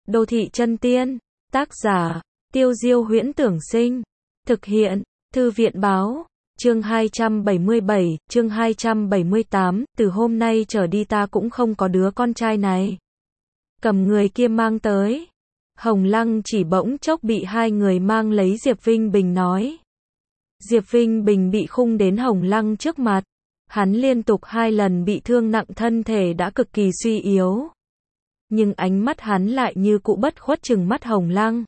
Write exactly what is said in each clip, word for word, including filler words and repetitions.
Đô thị chân tiên, tác giả, Tiêu Diêu Huyễn Tưởng Sinh, thực hiện, Thư viện Báo, chương hai trăm bảy mươi bảy, chương hai trăm bảy mươi tám, từ hôm nay trở đi ta cũng không có đứa con trai này. Cầm người kia mang tới. Hồng Lăng chỉ bỗng chốc bị hai người mang lấy Diệp Vinh Bình nói. Diệp Vinh Bình bị khung đến Hồng Lăng trước mặt. Hắn liên tục hai lần bị thương nặng, thân thể đã cực kỳ suy yếu. Nhưng ánh mắt hắn lại như cụ bất khuất trừng mắt Hồng Lăng.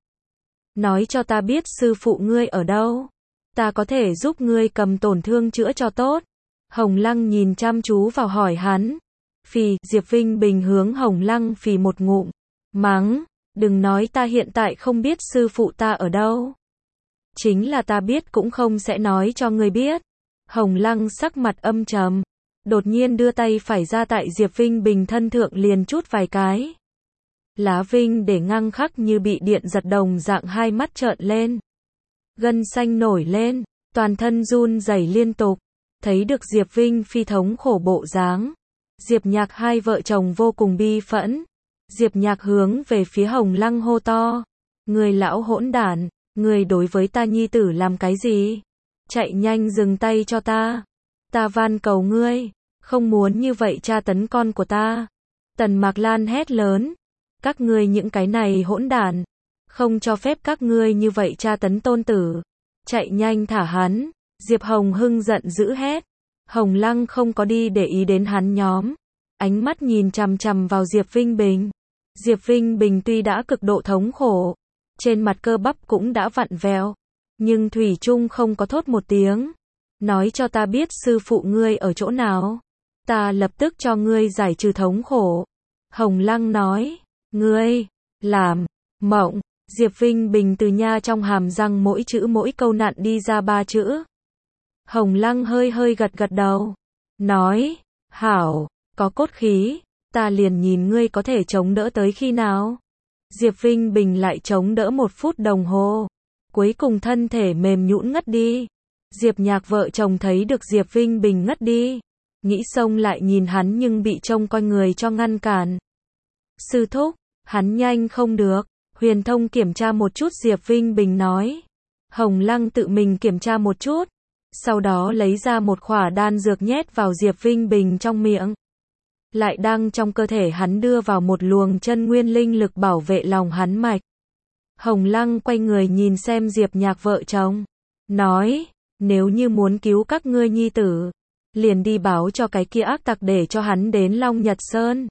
Nói cho ta biết sư phụ ngươi ở đâu. Ta có thể giúp ngươi cầm tổn thương chữa cho tốt. Hồng Lăng nhìn chăm chú vào hỏi hắn. Phì, Diệp Vinh Bình hướng Hồng Lăng phì một ngụm. Mắng, đừng nói ta hiện tại không biết sư phụ ta ở đâu. Chính là ta biết cũng không sẽ nói cho ngươi biết. Hồng Lăng sắc mặt âm trầm. Đột nhiên đưa tay phải ra tại Diệp Vinh Bình thân thượng liền chút vài cái. Lá Vinh để ngang khắc như bị điện giật đồng dạng, hai mắt trợn lên. Gân xanh nổi lên, toàn thân run rẩy liên tục. Thấy được Diệp Vinh Phi thống khổ bộ dáng. Diệp Nhạc hai vợ chồng vô cùng bi phẫn. Diệp Nhạc hướng về phía Hồng Lăng hô to. Người lão hỗn đản, người đối với ta nhi tử làm cái gì? Chạy nhanh dừng tay cho ta. Ta van cầu ngươi, không muốn như vậy tra tấn con của ta. Tần Mạc Lan hét lớn. Các ngươi những cái này hỗn đản, không cho phép các ngươi như vậy tra tấn tôn tử. Chạy nhanh thả hắn. Diệp Hồng Hưng giận dữ hét. Hồng Lăng không có đi để ý đến hắn nhóm. Ánh mắt nhìn chằm chằm vào Diệp Vinh Bình. Diệp Vinh Bình tuy đã cực độ thống khổ, trên mặt cơ bắp cũng đã vặn vẹo, nhưng thủy chung không có thốt một tiếng. Nói cho ta biết sư phụ ngươi ở chỗ nào. Ta lập tức cho ngươi giải trừ thống khổ. Hồng Lăng nói. Ngươi, làm, mộng. Diệp Vinh Bình từ nha trong hàm răng mỗi chữ mỗi câu nặn đi ra ba chữ. Hồng Lăng hơi hơi gật gật đầu. Nói, hảo, có cốt khí, ta liền nhìn ngươi có thể chống đỡ tới khi nào. Diệp Vinh Bình lại chống đỡ một phút đồng hồ. Cuối cùng thân thể mềm nhũn ngất đi. Diệp Nhạc vợ chồng thấy được Diệp Vinh Bình ngất đi. Nghĩ xông lại nhìn hắn nhưng bị trông coi người cho ngăn cản. Sư thúc, hắn nhanh không được. Huyền Thông kiểm tra một chút Diệp Vinh Bình nói. Hồng Lăng tự mình kiểm tra một chút. Sau đó lấy ra một khỏa đan dược nhét vào Diệp Vinh Bình trong miệng. Lại đang trong cơ thể hắn đưa vào một luồng chân nguyên linh lực bảo vệ lòng hắn mạch. Hồng Lăng quay người nhìn xem Diệp Nhạc vợ chồng. Nói, nếu như muốn cứu các ngươi nhi tử, liền đi báo cho cái kia ác tặc để cho hắn đến Long Nhật Sơn.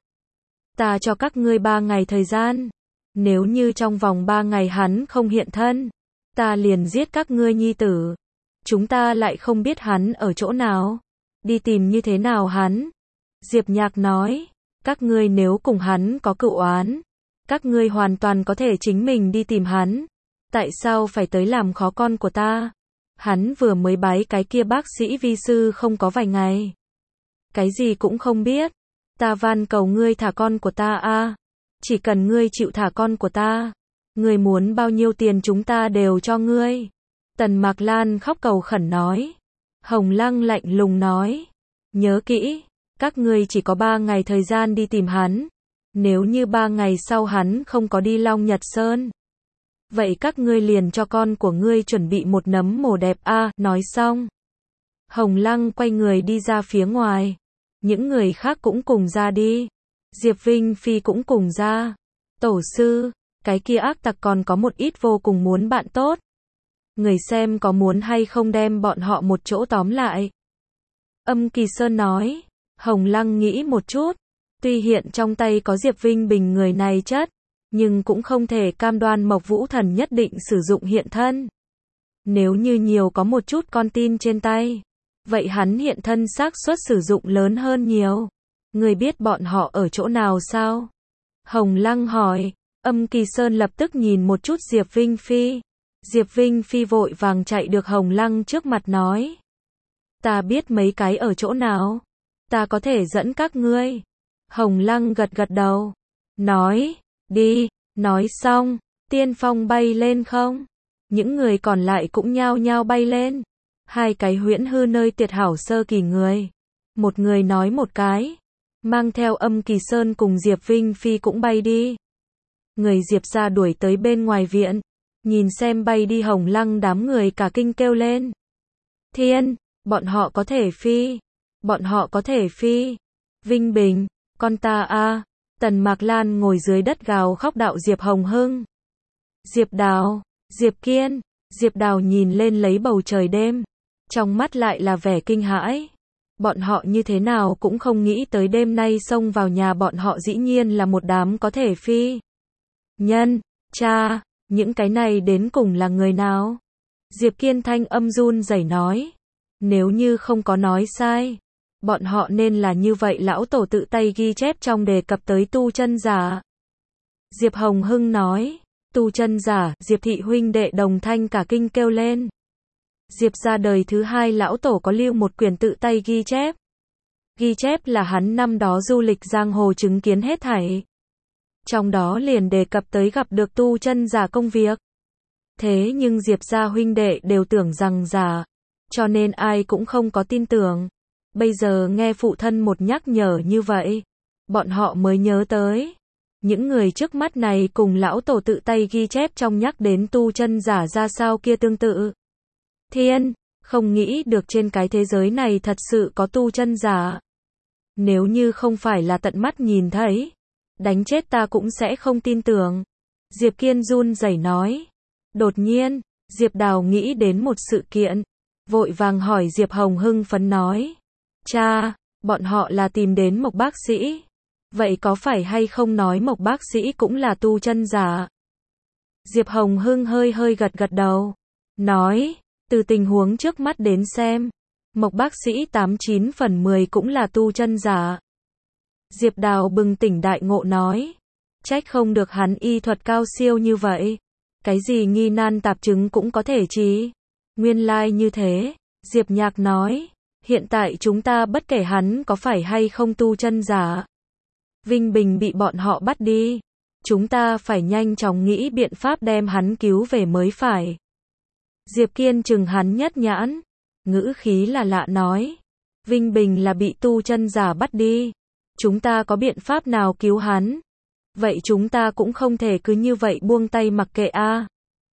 Ta cho các ngươi ba ngày thời gian. Nếu như trong vòng ba ngày hắn không hiện thân, ta liền giết các ngươi nhi tử. Chúng ta lại không biết hắn ở chỗ nào. Đi tìm như thế nào hắn? Diệp Nhạc nói, các ngươi nếu cùng hắn có cựu oán, các ngươi hoàn toàn có thể chính mình đi tìm hắn. Tại sao phải tới làm khó con của ta? Hắn vừa mới bái cái kia bác sĩ vi sư không có vài ngày. Cái gì cũng không biết. Ta van cầu ngươi thả con của ta a. Chỉ cần ngươi chịu thả con của ta, ngươi muốn bao nhiêu tiền chúng ta đều cho ngươi. Tần Mạc Lan khóc cầu khẩn nói. Hồng Lăng lạnh lùng nói. Nhớ kỹ, các ngươi chỉ có ba ngày thời gian đi tìm hắn. Nếu như ba ngày sau hắn không có đi Long Nhật Sơn, vậy các ngươi liền cho con của ngươi chuẩn bị một nấm mồ đẹp a. À, nói xong, Hồng Lăng quay người đi ra phía ngoài. Những người khác cũng cùng ra đi. Diệp Vinh Phi cũng cùng ra. Tổ sư, cái kia ác tặc còn có một ít vô cùng muốn bạn tốt. Người xem có muốn hay không đem bọn họ một chỗ tóm lại. Âm Kỳ Sơn nói. Hồng Lăng nghĩ một chút. Tuy hiện trong tay có Diệp Vinh Bình người này chất, nhưng cũng không thể cam đoan Mộc Vũ Thần nhất định sử dụng hiện thân. Nếu như nhiều có một chút con tin trên tay, vậy hắn hiện thân xác suất sử dụng lớn hơn nhiều. Người biết bọn họ ở chỗ nào sao? Hồng Lăng hỏi. Âm Kỳ Sơn lập tức nhìn một chút Diệp Vinh Phi. Diệp Vinh Phi vội vàng chạy được Hồng Lăng trước mặt nói. Ta biết mấy cái ở chỗ nào. Ta có thể dẫn các ngươi. Hồng Lăng gật gật đầu. Nói, đi. Nói xong, tiên phong bay lên không. Những người còn lại cũng nhao nhao bay lên. Hai cái huyễn hư nơi tuyệt hảo sơ kỳ người. Một người nói một cái. Mang theo Âm Kỳ Sơn cùng Diệp Vinh Phi cũng bay đi. người Diệp gia đuổi tới bên ngoài viện, nhìn xem bay đi Hồng Lăng đám người cả kinh kêu lên. Thiên, bọn họ có thể phi, bọn họ có thể phi. Vinh Bình, con ta a. Tần Mạc Lan ngồi dưới đất gào khóc đạo Diệp Hồng Hưng. Diệp Đào, Diệp Kiên, Diệp Đào nhìn lên lấy bầu trời đêm, trong mắt lại là vẻ kinh hãi. Bọn họ như thế nào cũng không nghĩ tới đêm nay xông vào nhà bọn họ dĩ nhiên là một đám có thể phi. Nhân, cha, những cái này đến cùng là người nào? Diệp Kiên thanh âm run rẩy nói. Nếu như không có nói sai, bọn họ nên là như vậy lão tổ tự tay ghi chép trong đề cập tới tu chân giả. Diệp Hồng Hưng nói. Tu chân giả, Diệp thị huynh đệ đồng thanh cả kinh kêu lên. Diệp gia đời thứ hai lão tổ có lưu một quyển tự tay ghi chép. Ghi chép là hắn năm đó du lịch giang hồ chứng kiến hết thảy. Trong đó liền đề cập tới gặp được tu chân giả công việc. Thế nhưng Diệp gia huynh đệ đều tưởng rằng giả, cho nên ai cũng không có tin tưởng. Bây giờ nghe phụ thân một nhắc nhở như vậy, bọn họ mới nhớ tới. Những người trước mắt này cùng lão tổ tự tay ghi chép trong nhắc đến tu chân giả ra sao kia tương tự. Thiên, không nghĩ được trên cái thế giới này thật sự có tu chân giả. Nếu như không phải là tận mắt nhìn thấy, đánh chết ta cũng sẽ không tin tưởng. Diệp Kiên run rẩy nói. Đột nhiên, Diệp Đào nghĩ đến một sự kiện, vội vàng hỏi Diệp Hồng hưng phấn nói. Cha, bọn họ là tìm đến Mộc bác sĩ. Vậy có phải hay không nói Mộc bác sĩ cũng là tu chân giả? Diệp Hồng Hưng hơi hơi gật gật đầu, nói, từ tình huống trước mắt đến xem, Mộc bác sĩ tám chín phần mười cũng là tu chân giả. Diệp Đào bừng tỉnh đại ngộ nói, trách không được hắn y thuật cao siêu như vậy, cái gì nghi nan tạp chứng cũng có thể trị. Nguyên lai like như thế. Diệp Nhạc nói, hiện tại chúng ta bất kể hắn có phải hay không tu chân giả, Vinh Bình bị bọn họ bắt đi, chúng ta phải nhanh chóng nghĩ biện pháp đem hắn cứu về mới phải. Diệp Kiên chừng hắn nhất nhãn, ngữ khí là lạ nói, Vinh Bình là bị tu chân giả bắt đi, chúng ta có biện pháp nào cứu hắn? Vậy chúng ta cũng không thể cứ như vậy buông tay mặc kệ a. À.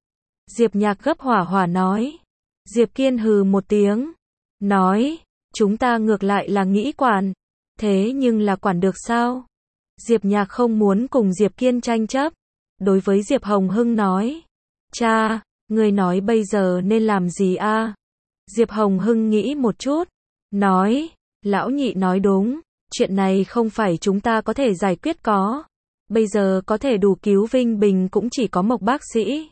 Diệp Nhạc gấp hỏa hỏa nói. Diệp Kiên hừ một tiếng, nói, chúng ta ngược lại là nghĩ quản, thế nhưng là quản được sao? Diệp Nhạc không muốn cùng Diệp Kiên tranh chấp, đối với Diệp Hồng Hưng nói, cha, người nói bây giờ nên làm gì a? À? Diệp Hồng Hưng nghĩ một chút, nói, lão nhị nói đúng, chuyện này không phải chúng ta có thể giải quyết có, bây giờ có thể đủ cứu Vinh Bình cũng chỉ có Mộc bác sĩ.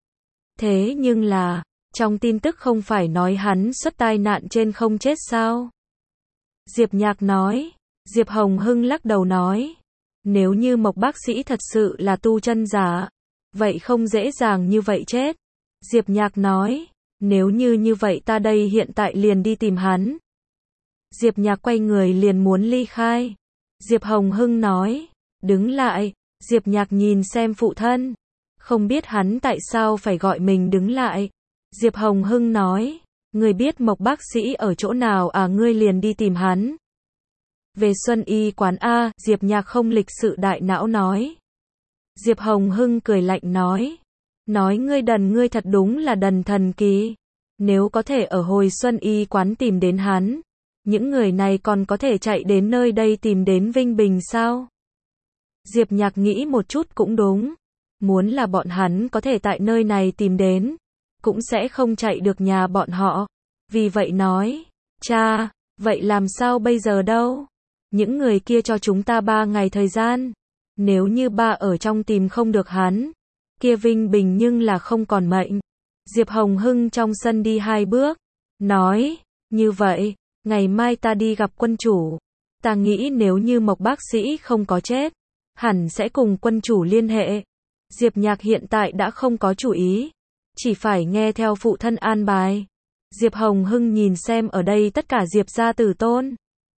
Thế nhưng là, trong tin tức không phải nói hắn xuất tai nạn trên không chết sao? Diệp Nhạc nói. Diệp Hồng Hưng lắc đầu nói, nếu như Mộc bác sĩ thật sự là tu chân giả, vậy không dễ dàng như vậy chết. Diệp Nhạc nói, nếu như như vậy ta đây hiện tại liền đi tìm hắn. Diệp Nhạc quay người liền muốn ly khai. Diệp Hồng Hưng nói, đứng lại. Diệp Nhạc nhìn xem phụ thân, không biết hắn tại sao phải gọi mình đứng lại. Diệp Hồng Hưng nói, người biết Mộc bác sĩ ở chỗ nào à, ngươi liền đi tìm hắn. Về Xuân Y quán A, Diệp Nhạc không lịch sự đại não nói. Diệp Hồng Hưng cười lạnh nói, nói ngươi đần, ngươi thật đúng là đần thần kỳ. Nếu có thể ở hồi Xuân Y quán tìm đến hắn, những người này còn có thể chạy đến nơi đây tìm đến Vinh Bình sao? Diệp Nhạc nghĩ một chút cũng đúng, muốn là bọn hắn có thể tại nơi này tìm đến, cũng sẽ không chạy được nhà bọn họ. Vì vậy nói, cha, vậy làm sao bây giờ đâu? Những người kia cho chúng ta ba ngày thời gian. Nếu như ba ở trong tìm không được hắn, kia Vinh Bình nhưng là không còn mệnh. Diệp Hồng Hưng trong sân đi hai bước, nói, như vậy, ngày mai ta đi gặp quân chủ. Ta nghĩ nếu như Mộc bác sĩ không có chết, hẳn sẽ cùng quân chủ liên hệ. Diệp Nhạc hiện tại đã không có chủ ý, chỉ phải nghe theo phụ thân an bài. Diệp Hồng Hưng nhìn xem ở đây tất cả Diệp gia tử tôn,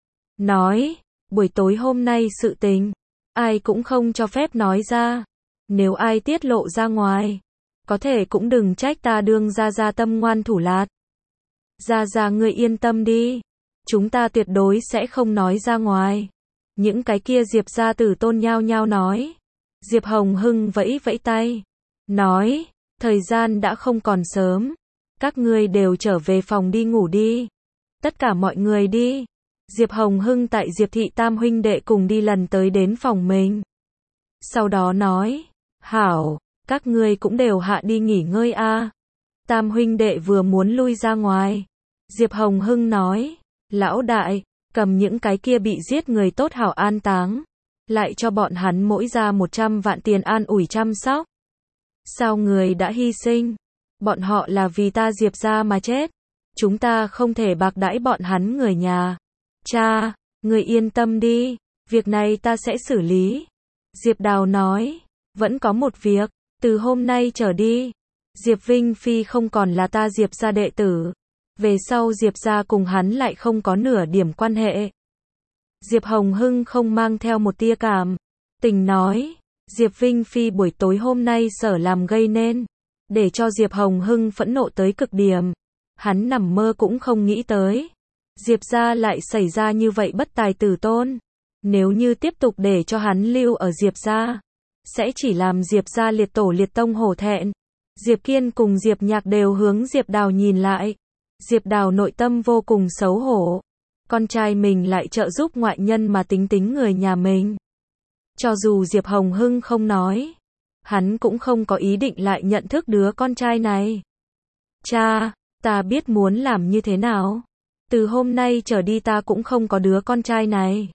nói, buổi tối hôm nay sự tình, ai cũng không cho phép nói ra. Nếu ai tiết lộ ra ngoài, có thể cũng đừng trách ta đương gia gia tâm ngoan thủ lạt. Gia gia ngươi yên tâm đi, chúng ta tuyệt đối sẽ không nói ra ngoài. Những cái kia Diệp gia tử tôn nhao nhao nói, Diệp Hồng Hưng vẫy vẫy tay, nói, thời gian đã không còn sớm, các ngươi đều trở về phòng đi ngủ đi. Tất cả mọi người đi. Diệp Hồng Hưng tại Diệp thị tam huynh đệ cùng đi lần tới đến phòng mình. Sau đó nói, hảo, các ngươi cũng đều hạ đi nghỉ ngơi a. Tam huynh đệ vừa muốn lui ra ngoài. Diệp Hồng Hưng nói, lão đại, cầm những cái kia bị giết người tốt hảo an táng, lại cho bọn hắn mỗi ra một trăm vạn tiền an ủi chăm sóc. Sao người đã hy sinh? Bọn họ là vì ta Diệp gia mà chết. Chúng ta không thể bạc đãi bọn hắn người nhà. Cha, người yên tâm đi, việc này ta sẽ xử lý. Diệp Đào nói, vẫn có một việc, từ hôm nay trở đi, Diệp Vinh Phi không còn là ta Diệp gia đệ tử. Về sau Diệp gia cùng hắn lại không có nửa điểm quan hệ. Diệp Hồng Hưng không mang theo một tia cảm tình nói, Diệp Vinh Phi buổi tối hôm nay sở làm gây nên, để cho Diệp Hồng Hưng phẫn nộ tới cực điểm. Hắn nằm mơ cũng không nghĩ tới. Diệp gia lại xảy ra như vậy bất tài tử tôn. Nếu như tiếp tục để cho hắn lưu ở Diệp gia, sẽ chỉ làm Diệp gia liệt tổ liệt tông hổ thẹn. Diệp Kiên cùng Diệp Nhạc đều hướng Diệp Đào nhìn lại. Diệp Đào nội tâm vô cùng xấu hổ. Con trai mình lại trợ giúp ngoại nhân mà tính tính người nhà mình. Cho dù Diệp Hồng Hưng không nói, hắn cũng không có ý định lại nhận thức đứa con trai này. Cha, ta biết muốn làm như thế nào. Từ hôm nay trở đi ta cũng không có đứa con trai này.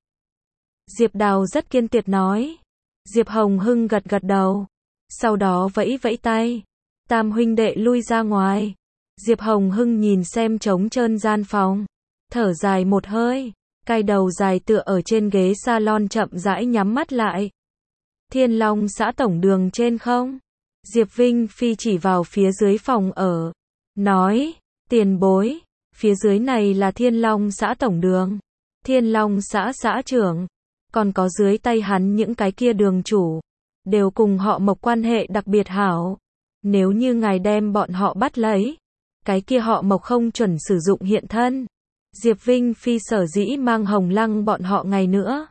Diệp Đào rất kiên quyết nói. Diệp Hồng Hưng gật gật đầu. Sau đó vẫy vẫy tay. Tam huynh đệ lui ra ngoài. Diệp Hồng Hưng nhìn xem trống trơn gian phòng. Thở dài một hơi. Cai đầu dài tựa ở trên ghế salon chậm rãi nhắm mắt lại. Thiên Long xã tổng đường trên không? Diệp Vinh Phi chỉ vào phía dưới phòng ở. Nói, tiền bối, phía dưới này là Thiên Long xã tổng đường. Thiên Long xã xã trưởng, còn có dưới tay hắn những cái kia đường chủ, đều cùng họ Mộc quan hệ đặc biệt hảo. Nếu như ngài đem bọn họ bắt lấy, cái kia họ Mộc không chuẩn sử dụng hiện thân. Diệp Vinh Phi sở dĩ mang Hồng Lăng bọn họ ngày nữa.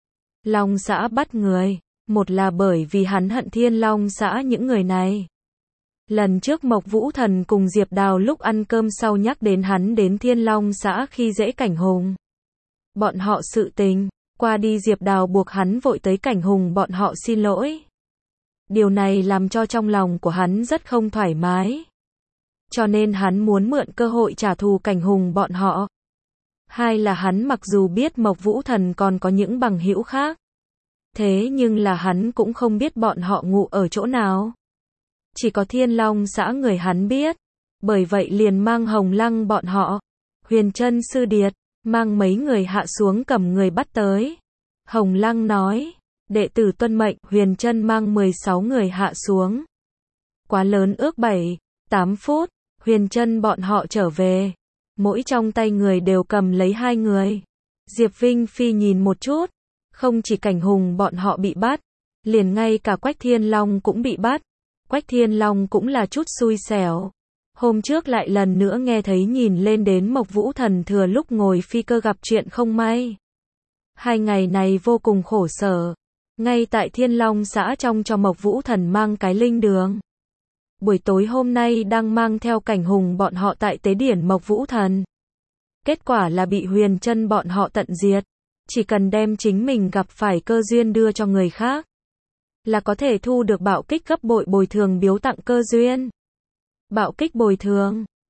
Long xã bắt người, một là bởi vì hắn hận Thiên Long xã những người này. Lần trước Mộc Vũ Thần cùng Diệp Đào lúc ăn cơm sau nhắc đến hắn đến Thiên Long xã khi dễ Cảnh Hùng. Bọn họ sự tình, qua đi Diệp Đào buộc hắn vội tới Cảnh Hùng bọn họ xin lỗi. Điều này làm cho trong lòng của hắn rất không thoải mái. Cho nên hắn muốn mượn cơ hội trả thù Cảnh Hùng bọn họ. Hai là hắn mặc dù biết Mộc Vũ Thần còn có những bằng hữu khác. Thế nhưng là hắn cũng không biết bọn họ ngụ ở chỗ nào. Chỉ có Thiên Long xã người hắn biết. Bởi vậy liền mang Hồng Lăng bọn họ. Huyền Trân Sư Điệt, mang mấy người hạ xuống cầm người bắt tới. Hồng Lăng nói, đệ tử tuân mệnh. Huyền Trân mang mười sáu người hạ xuống. Quá lớn ước bảy, tám phút, Huyền Trân bọn họ trở về. Mỗi trong tay người đều cầm lấy hai người. Diệp Vinh Phi nhìn một chút. Không chỉ Cảnh Hùng bọn họ bị bắt, liền ngay cả Quách Thiên Long cũng bị bắt. Quách Thiên Long cũng là chút xui xẻo. Hôm trước lại lần nữa nghe thấy nhìn lên đến Mộc Vũ Thần thừa lúc ngồi phi cơ gặp chuyện không may. Hai ngày này vô cùng khổ sở. Ngay tại Thiên Long xã trong cho Mộc Vũ Thần mang cái linh đường. Buổi tối hôm nay đang mang theo Cảnh Hùng bọn họ tại tế điển Mộc Vũ Thần. Kết quả là bị Huyền Trân bọn họ tận diệt. Chỉ cần đem chính mình gặp phải cơ duyên đưa cho người khác, là có thể thu được bạo kích gấp bội bồi thường biếu tặng cơ duyên. Bạo kích bồi thường,